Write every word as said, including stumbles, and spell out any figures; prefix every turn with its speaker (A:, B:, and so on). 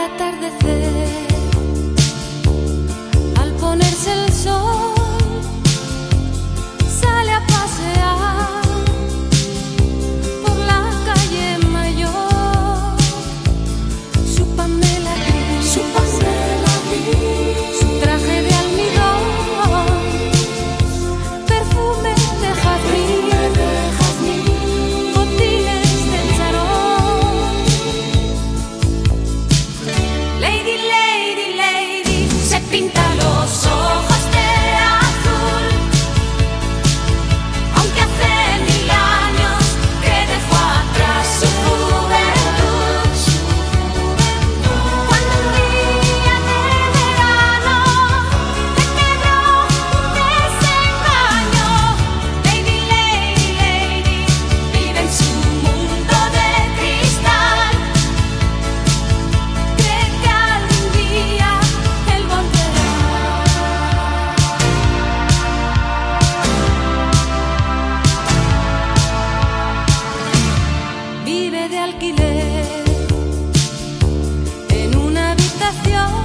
A: atardecer, al ponerse el sol, sale a pasear por la calle Mayor. Su Pamela gris, su Pamela gris, su traje de almidón, perfume de jazmín, botines de charol. Lady, lady, lady, se pinta los ojos de azul, aunque hace mil años que dejó atrás su juventud. Cuando un día de verano le quedó un desengaño, Lady, lady, lady, vive en su mundo de cristal. Cree que algún día él volverá. Vive de alquiler en una habitación